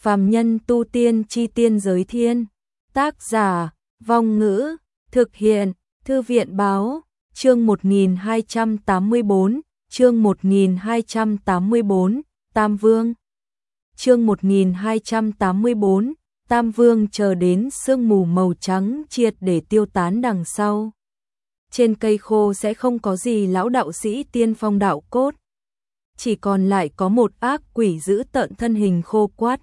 Phàm nhân tu tiên chi tiên giới thiên. Tác giả, Vong Ngữ, thực hiện, Thư viện Báo, chương 1284, chương 1284, Tam Vương. Chương 1284, Tam Vương chờ đến sương mù màu trắng triệt để tiêu tán đằng sau. Trên cây khô sẽ không có gì lão đạo sĩ tiên phong đạo cốt. Chỉ còn lại có một ác quỷ dữ tợn thân hình khô quắt.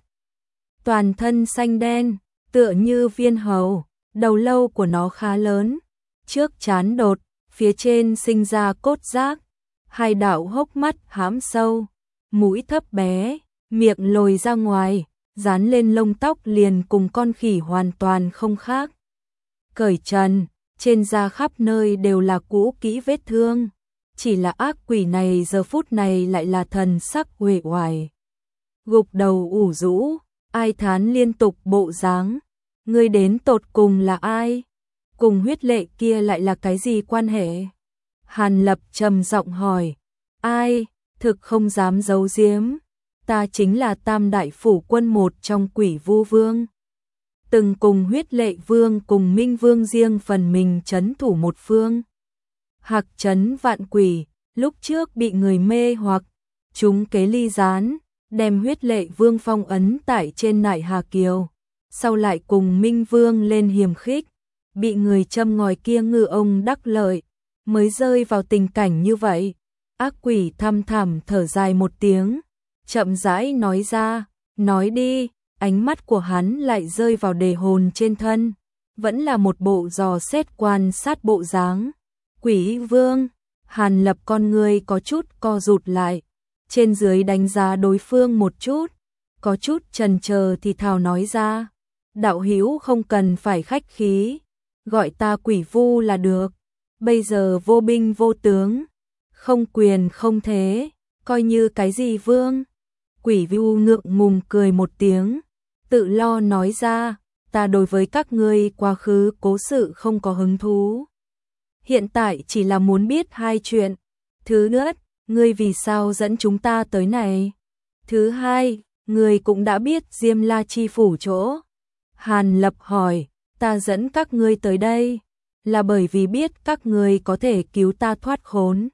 Toàn thân xanh đen, tựa như viên hầu, đầu lâu của nó khá lớn. Trước trán đột, phía trên sinh ra cốt giác, hai đạo hốc mắt hãm sâu, mũi thấp bé, miệng lồi ra ngoài, dán lên lông tóc liền cùng con khỉ hoàn toàn không khác. Cởi trần, trên da khắp nơi đều là cũ kỹ vết thương, chỉ là ác quỷ này giờ phút này lại là thần sắc uể oải. Gục đầu ủ rũ, ai thán liên tục bộ dáng, ngươi đến tột cùng là ai? Cùng huyết lệ kia lại là cái gì quan hệ? Hàn Lập trầm giọng hỏi, ai? Thực không dám giấu giếm, ta chính là Tam Đại Phủ Quân một trong Quỷ Vu Vương. Từng cùng huyết lệ vương cùng Minh Vương riêng phần mình trấn thủ một phương. Hạc trấn vạn quỷ, lúc trước bị người mê hoặc, chúng kế ly gián, đem huyết lệ vương phong ấn tại trên nại Hà Kiều. Sau lại cùng Minh Vương lên hiềm khích, bị người châm ngòi kia ngư ông đắc lợi, mới rơi vào tình cảnh như vậy. Ác quỷ thăm thẳm thở dài một tiếng, chậm rãi nói ra, nói đi. Ánh mắt của hắn lại rơi vào đề hồn trên thân, vẫn là một bộ dò xét quan sát bộ dáng. Quỷ Vương, Hàn Lập con người có chút co rụt lại, trên dưới đánh giá đối phương một chút, có chút chần chờ thì thào nói ra, đạo hữu không cần phải khách khí, gọi ta Quỷ Vu là được, bây giờ vô binh vô tướng, không quyền không thế, coi như cái gì vương. Quỷ Vu ngượng ngùng cười một tiếng, tự lo nói ra, ta đối với các ngươi quá khứ cố sự không có hứng thú. Hiện tại chỉ là muốn biết hai chuyện. Thứ nhất, ngươi vì sao dẫn chúng ta tới này? Thứ hai, ngươi cũng đã biết Diêm La Chi phủ chỗ. Hàn Lập hỏi, ta dẫn các ngươi tới đây, là bởi vì biết các ngươi có thể cứu ta thoát khốn.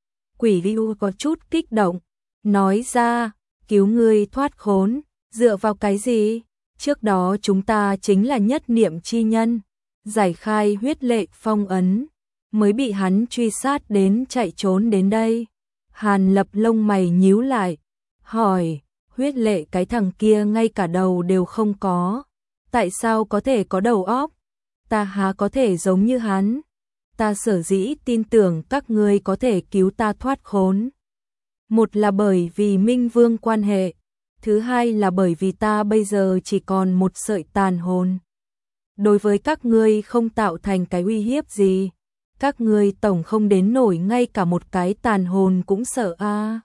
Quỷ Vu có chút kích động, nói ra, cứu ngươi thoát khốn. Dựa vào cái gì? Trước đó chúng ta chính là nhất niệm chi nhân, giải khai huyết lệ phong ấn, mới bị hắn truy sát đến chạy trốn đến đây. Hàn Lập lông mày nhíu lại, hỏi, huyết lệ cái thằng kia ngay cả đầu đều không có, tại sao có thể có đầu óc? Ta há có thể giống như hắn? Ta sở dĩ tin tưởng các ngươi có thể cứu ta thoát khốn. Một là bởi vì Minh Vương quan hệ, thứ hai là bởi vì ta bây giờ chỉ còn một sợi tàn hồn. Đối với các ngươi không tạo thành cái uy hiếp gì, các ngươi tổng không đến nổi ngay cả một cái tàn hồn cũng sợ a.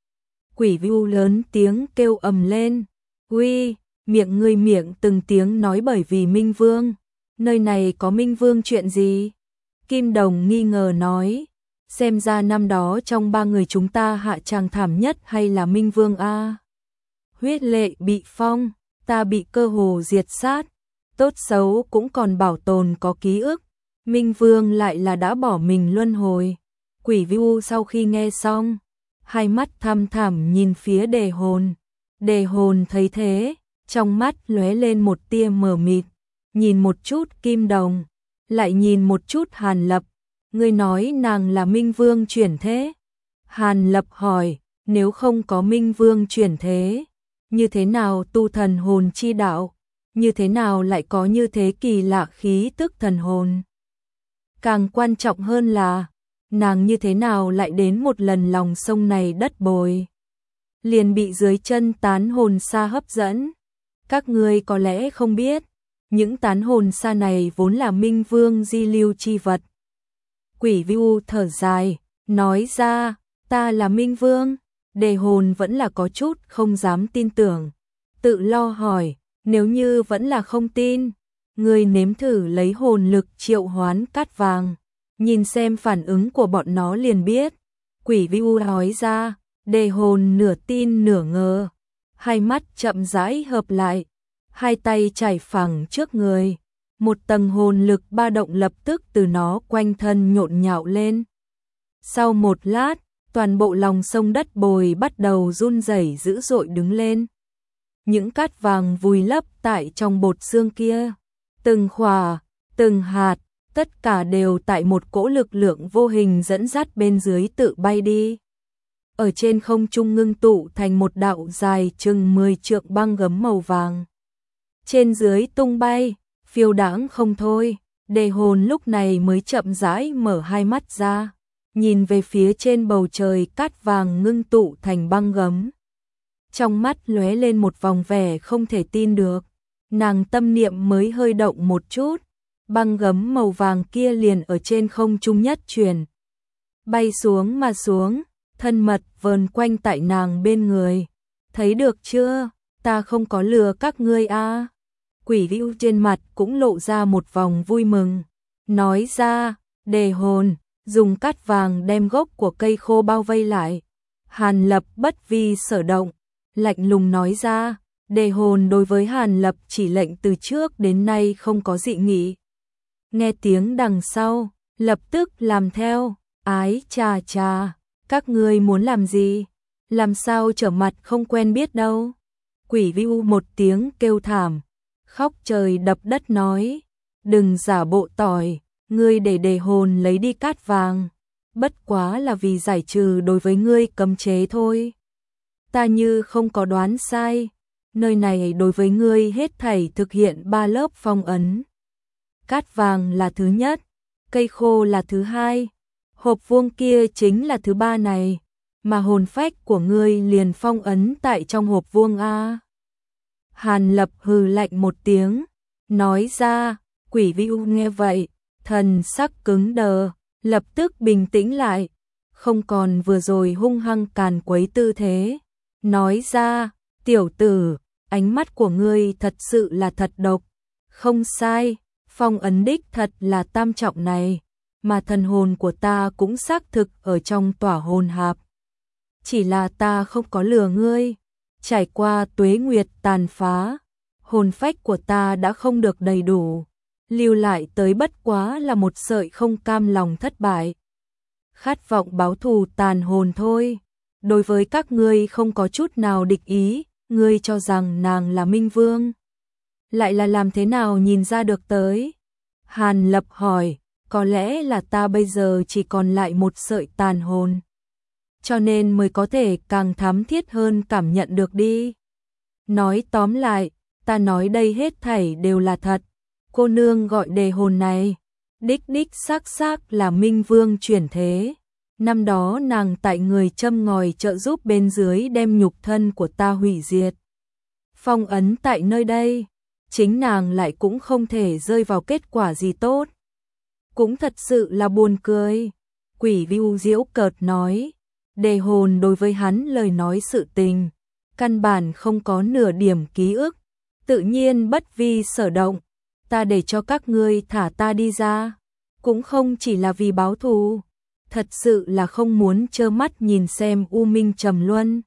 Quỷ Vu lớn tiếng kêu ầm lên, uy, miệng ngươi miệng từng tiếng nói bởi vì Minh Vương, nơi này có Minh Vương chuyện gì? Kim Đồng nghi ngờ nói, xem ra năm đó trong ba người chúng ta hạ tràng thảm nhất hay là Minh Vương a. Huyết lệ bị phong, ta bị cơ hồ diệt sát, tốt xấu cũng còn bảo tồn có ký ức, Minh Vương lại là đã bỏ mình luân hồi. Quỷ Vu sau khi nghe xong, hai mắt thăm thẳm nhìn phía đề hồn thấy thế, trong mắt lóe lên một tia mờ mịt, nhìn một chút Kim Đồng, lại nhìn một chút Hàn Lập, ngươi nói nàng là Minh Vương chuyển thế? Hàn Lập hỏi, nếu không có Minh Vương chuyển thế, như thế nào tu thần hồn chi đạo, như thế nào lại có như thế kỳ lạ khí tức thần hồn? Càng quan trọng hơn là, nàng như thế nào lại đến một lần lòng sông này đất bồi, liền bị dưới chân tán hồn sa hấp dẫn. Các ngươi có lẽ không biết, những tán hồn sa này vốn là Minh Vương di lưu chi vật. Quỷ Vu thở dài, nói ra, ta là Minh Vương. Đề hồn vẫn là có chút không dám tin tưởng, tự lo hỏi, nếu như vẫn là không tin, ngươi nếm thử lấy hồn lực triệu hoán cát vàng, nhìn xem phản ứng của bọn nó liền biết. Quỷ Vu nói ra, đề hồn nửa tin nửa ngờ, hai mắt chậm rãi hợp lại, hai tay trải phẳng trước người, một tầng hồn lực ba động lập tức từ nó quanh thân nhộn nhạo lên. Sau một lát, toàn bộ lòng sông đất bồi bắt đầu run rẩy dữ dội đứng lên. Những cát vàng vùi lấp tại trong bột xương kia, từng khỏa, từng hạt, tất cả đều tại một cỗ lực lượng vô hình dẫn dắt bên dưới tự bay đi. Ở trên không trung ngưng tụ thành một đạo dài chừng 10 trượng băng gấm màu vàng. Trên dưới tung bay, phiêu đãng không thôi, Đề Hồn lúc này mới chậm rãi mở hai mắt ra, nhìn về phía trên bầu trời cát vàng ngưng tụ thành băng gấm. Trong mắt lóe lên một vòng vẻ không thể tin được, nàng tâm niệm mới hơi động một chút, băng gấm màu vàng kia liền ở trên không trung nhất chuyển. Bay xuống mà xuống, thân mật vờn quanh tại nàng bên người. Thấy được chưa, ta không có lừa các ngươi a. Quỷ Vưu trên mặt cũng lộ ra một vòng vui mừng, nói ra, Đề Hồn, dùng cát vàng đem gốc của cây khô bao vây lại. Hàn Lập bất vi sở động, lạnh lùng nói ra, Đề Hồn đối với Hàn Lập chỉ lệnh từ trước đến nay không có dị nghị. Nghe tiếng đằng sau, lập tức làm theo, ái chà chà, các ngươi muốn làm gì? Làm sao trở mặt không quen biết đâu. Quỷ Vưu một tiếng kêu thảm, khóc trời đập đất nói, đừng giả bộ tỏi, ngươi để Đề Hồn lấy đi cát vàng, bất quá là vì giải trừ đối với ngươi cấm chế thôi. Ta như không có đoán sai, nơi này đối với ngươi hết thảy thực hiện 3 lớp phong ấn. Cát vàng là thứ nhất, cây khô là thứ hai, hộp vuông kia chính là thứ ba này, mà hồn phách của ngươi liền phong ấn tại trong hộp vuông a. Hàn Lập hừ lạnh một tiếng, nói ra, Quỷ Vưu nghe vậy, thần sắc cứng đờ, lập tức bình tĩnh lại, không còn vừa rồi hung hăng càn quấy tư thế, nói ra, tiểu tử, ánh mắt của ngươi thật sự là thật độc, không sai, phong ấn đích thật là tam trọng này, mà thần hồn của ta cũng xác thực ở trong tỏa hồn hạp. Chỉ là ta không có lừa ngươi, trải qua tuế nguyệt tàn phá, hồn phách của ta đã không được đầy đủ, lưu lại tới bất quá là một sợi không cam lòng thất bại. Khát vọng báo thù tàn hồn thôi, đối với các ngươi không có chút nào địch ý, ngươi cho rằng nàng là Minh Vương. Lại là làm thế nào nhìn ra được tới? Hàn Lập hỏi, có lẽ là ta bây giờ chỉ còn lại một sợi tàn hồn, cho nên mới có thể càng thắm thiết hơn cảm nhận được đi. Nói tóm lại, ta nói đây hết thảy đều là thật. Cô nương gọi Đề Hồn này, đích xác là Minh Vương chuyển thế. Năm đó nàng tại người châm ngòi trợ giúp bên dưới đem nhục thân của ta hủy diệt. Phong ấn tại nơi đây, chính nàng lại cũng không thể rơi vào kết quả gì tốt. Cũng thật sự là buồn cười. Quỷ Vưu giễu cợt nói, Đề Hồn đối với hắn lời nói sự tình, căn bản không có nửa điểm ký ức, tự nhiên bất vi sở động. Ta để cho các ngươi thả ta đi ra, cũng không chỉ là vì báo thù, thật sự là không muốn trơ mắt nhìn xem U Minh trầm luân.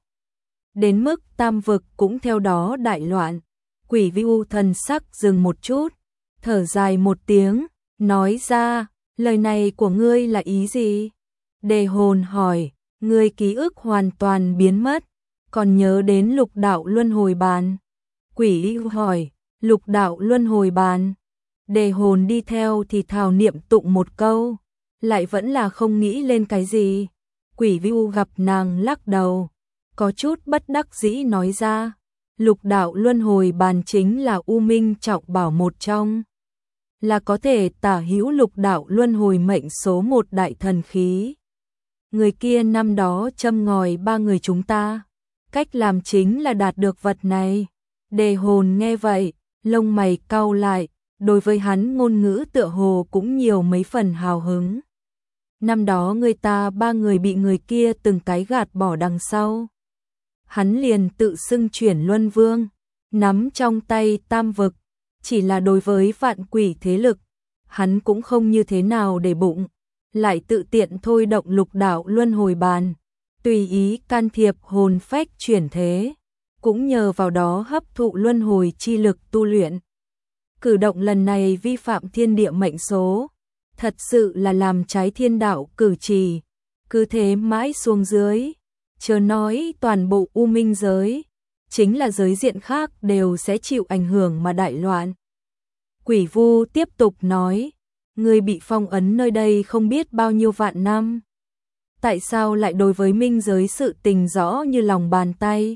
Đến mức tam vực cũng theo đó đại loạn. Quỷ Vưu thần sắc dừng một chút, thở dài một tiếng, nói ra, lời này của ngươi là ý gì? Đề Hồn hỏi, ngươi ký ức hoàn toàn biến mất, còn nhớ đến lục đạo luân hồi bàn? Quỷ Vưu hỏi, lục đạo luân hồi bàn? Đề Hồn đi theo thì thào niệm tụng một câu, lại vẫn là không nghĩ lên cái gì. Quỷ Vưu gặp nàng lắc đầu, có chút bất đắc dĩ nói ra, lục đạo luân hồi bàn chính là U Minh trọng bảo một trong, là có thể tả hữu lục đạo luân hồi mệnh số một đại thần khí. Người kia năm đó châm ngòi 3 người chúng ta, cách làm chính là đạt được vật này. Đề Hồn nghe vậy, lông mày cau lại, đối với hắn ngôn ngữ tựa hồ cũng nhiều mấy phần hào hứng. Năm đó người ta 3 người bị người kia từng cái gạt bỏ đằng sau. Hắn liền tự xưng chuyển luân vương, nắm trong tay tam vực, chỉ là đối với vạn quỷ thế lực, hắn cũng không như thế nào để bụng, lại tự tiện thôi động lục đạo luân hồi bàn, tùy ý can thiệp hồn phách chuyển thế. cũng nhờ vào đó hấp thụ luân hồi chi lực tu luyện. Cử động lần này vi phạm thiên địa mệnh số, thật sự là làm trái thiên đạo cử chỉ, cứ thế mãi xuống dưới, chớ nói toàn bộ U Minh giới, chính là giới diện khác đều sẽ chịu ảnh hưởng mà đại loạn. Quỷ Vu tiếp tục nói, ngươi bị phong ấn nơi đây không biết bao nhiêu vạn năm. Tại sao lại đối với minh giới sự tình rõ như lòng bàn tay?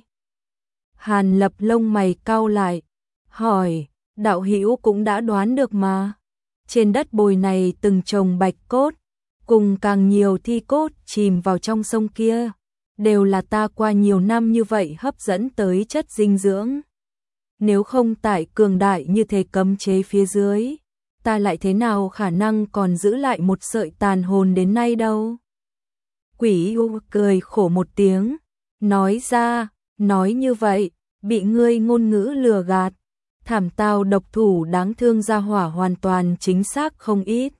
Hàn Lập lông mày cau lại, hỏi, đạo hữu cũng đã đoán được mà. Trên đất bồi này từng trồng bạch cốt, cùng càng nhiều thi cốt chìm vào trong sông kia, đều là ta qua nhiều năm như vậy hấp dẫn tới chất dinh dưỡng. Nếu không tại cường đại như thế cấm chế phía dưới, ta lại thế nào khả năng còn giữ lại một sợi tàn hồn đến nay đâu. Quỷ U cười khổ một tiếng, nói ra, nói như vậy, bị ngươi ngôn ngữ lừa gạt, thảm tao độc thủ đáng thương gia hỏa hoàn toàn chính xác không ít.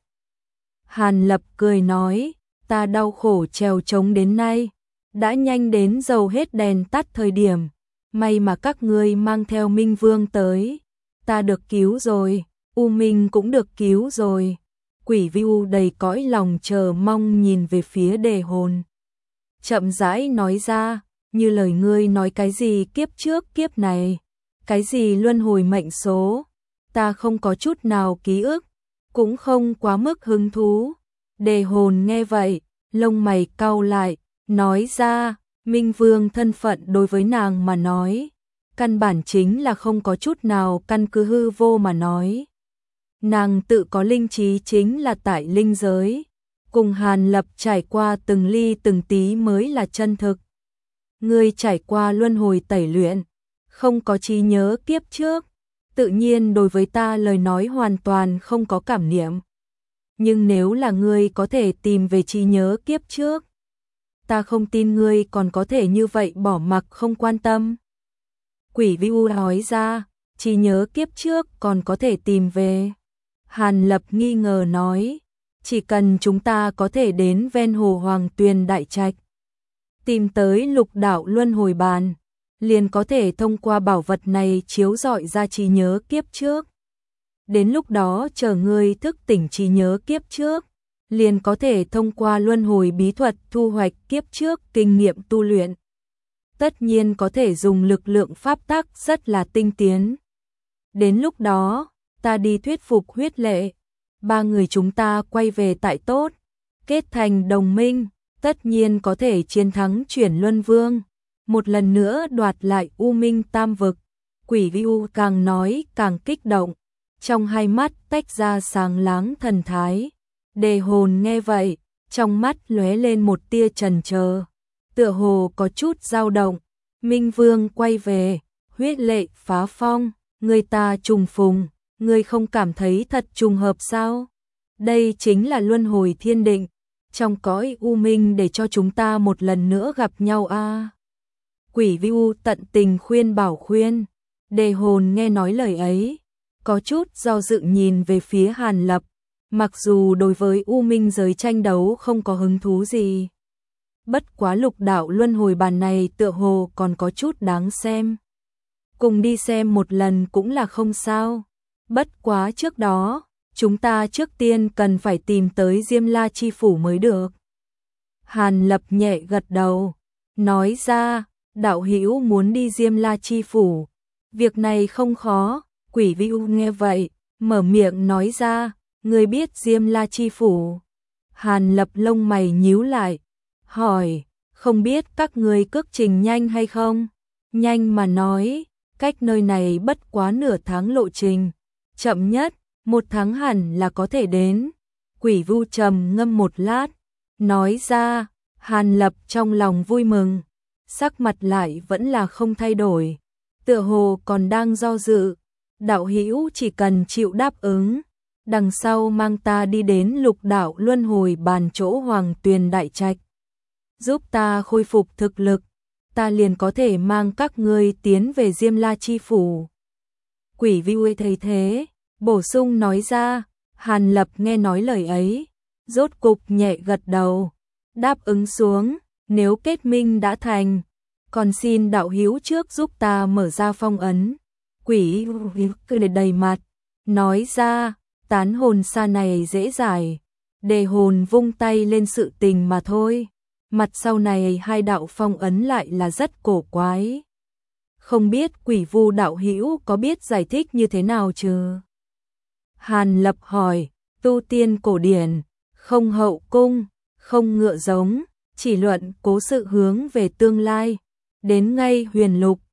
Hàn Lập cười nói, ta đau khổ trèo trống đến nay, đã nhanh đến dầu hết đèn tắt thời điểm, may mà các ngươi mang theo Minh Vương tới, ta được cứu rồi, U Minh cũng được cứu rồi. Quỷ Vu đầy cõi lòng chờ mong nhìn về phía Đề Hồn. Chậm rãi nói ra, như lời ngươi nói cái gì kiếp trước kiếp này, cái gì luân hồi mệnh số, ta không có chút nào ký ức, cũng không quá mức hứng thú. Đề Hồn nghe vậy, lông mày cau lại, nói ra, Minh Vương thân phận đối với nàng mà nói, căn bản chính là không có chút nào căn cứ hư vô mà nói. Nàng tự có linh trí chính là tại linh giới, cùng Hàn Lập trải qua từng ly từng tí mới là chân thực. Ngươi trải qua luân hồi tẩy luyện, không có trí nhớ kiếp trước, tự nhiên đối với ta lời nói hoàn toàn không có cảm niệm. Nhưng nếu là ngươi có thể tìm về trí nhớ kiếp trước, ta không tin ngươi còn có thể như vậy bỏ mặc không quan tâm. Quỷ Vu nói ra, trí nhớ kiếp trước còn có thể tìm về. Hàn Lập nghi ngờ nói, chỉ cần chúng ta có thể đến ven hồ Hoàng Tuyền Đại Trạch, tìm tới lục đạo luân hồi bàn, liền có thể thông qua bảo vật này chiếu rọi ra trí nhớ kiếp trước. Đến lúc đó chờ ngươi thức tỉnh trí nhớ kiếp trước, liền có thể thông qua luân hồi bí thuật thu hoạch kiếp trước kinh nghiệm tu luyện. Tất nhiên có thể dùng lực lượng pháp tắc rất là tinh tiến. Đến lúc đó, ta đi thuyết phục Huyết Lệ, ba người chúng ta quay về tại tốt, kết thành đồng minh, tất nhiên có thể chiến thắng Chuyển Luân Vương, một lần nữa đoạt lại U Minh Tam Vực. Quỷ Vu càng nói càng kích động, trong hai mắt tách ra sáng láng thần thái. Đề Hồn nghe vậy, trong mắt lóe lên một tia chần chờ, tựa hồ có chút dao động. Minh Vương quay về, Huyết Lệ phá phong, người ta trùng phùng, ngươi không cảm thấy thật trùng hợp sao? Đây chính là luân hồi thiên định, trong cõi U Minh để cho chúng ta một lần nữa gặp nhau a. Quỷ Vu tận tình khuyên bảo khuyên. Đề Hồn nghe nói lời ấy, có chút do dự nhìn về phía Hàn Lập, mặc dù đối với U Minh giới tranh đấu không có hứng thú gì. Bất quá lục đạo luân hồi bàn này tựa hồ còn có chút đáng xem. Cùng đi xem một lần cũng là không sao. Bất quá trước đó, chúng ta trước tiên cần phải tìm tới Diêm La Chi Phủ mới được. Hàn Lập nhẹ gật đầu, nói ra, đạo hữu muốn đi Diêm La Chi Phủ. Việc này không khó. Quỷ Vu nghe vậy, mở miệng nói ra, ngươi biết Diêm La Chi Phủ. Hàn Lập lông mày nhíu lại, hỏi, không biết các ngươi cước trình nhanh hay không? Nhanh mà nói, cách nơi này bất quá nửa tháng lộ trình, chậm nhất, 1 tháng hẳn là có thể đến. Quỷ Vu trầm ngâm một lát, nói ra, Hàn Lập trong lòng vui mừng, sắc mặt lại vẫn là không thay đổi, tựa hồ còn đang do dự. Đạo hữu chỉ cần chịu đáp ứng, đằng sau mang ta đi đến lục đạo luân hồi bàn chỗ Hoàng Tuyền Đại Trạch, giúp ta khôi phục thực lực, ta liền có thể mang các ngươi tiến về Diêm La Chi Phủ. Quỷ Vu thấy thế, bổ sung nói ra. Hàn Lập nghe nói lời ấy, rốt cục nhẹ gật đầu, đáp ứng xuống, nếu kết minh đã thành, Còn xin đạo hữu trước giúp ta mở ra phong ấn. Quỷ cười đầy mặt, nói ra, tán hồn xa này dễ giải, đề hồn vung tay lên sự tình mà thôi. Mặt sau này hai đạo phong ấn lại là rất cổ quái. Không biết Quỷ Vu đạo hữu có biết giải thích như thế nào chứ? Hàn Lập hỏi, tu tiên cổ điển, không hậu cung, không ngựa giống, chỉ luận cố sự hướng về tương lai. Đến ngay huyền lục,